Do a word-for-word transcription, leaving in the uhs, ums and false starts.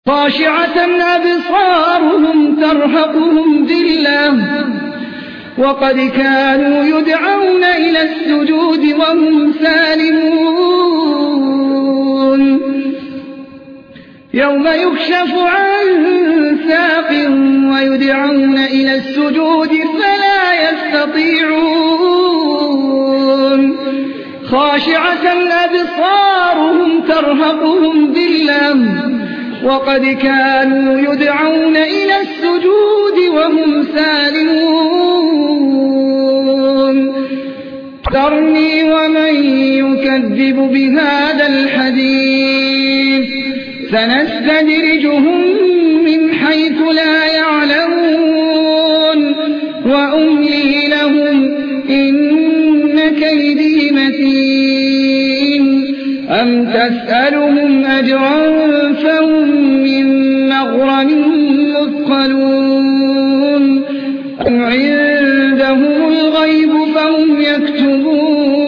خاشعة أبصارهم ترهقهم ذلة وقد كانوا يدعون إلى السجود وهم سالمون يوم يكشف عن ساق ويدعون إلى السجود فلا يستطيعون خاشعة أبصارهم ترهقهم ذلة وقد كانوا يدعون إلى السجود وهم سالمون ذرني ومن يكذب بهذا الحديث سنستدرجهم من حيث لا يعلمون وأملي لهم إن كيدي متين أم تسألهم أجرا فهم من مغرم مثقلون أم عندهم الغيب فهم يكتبون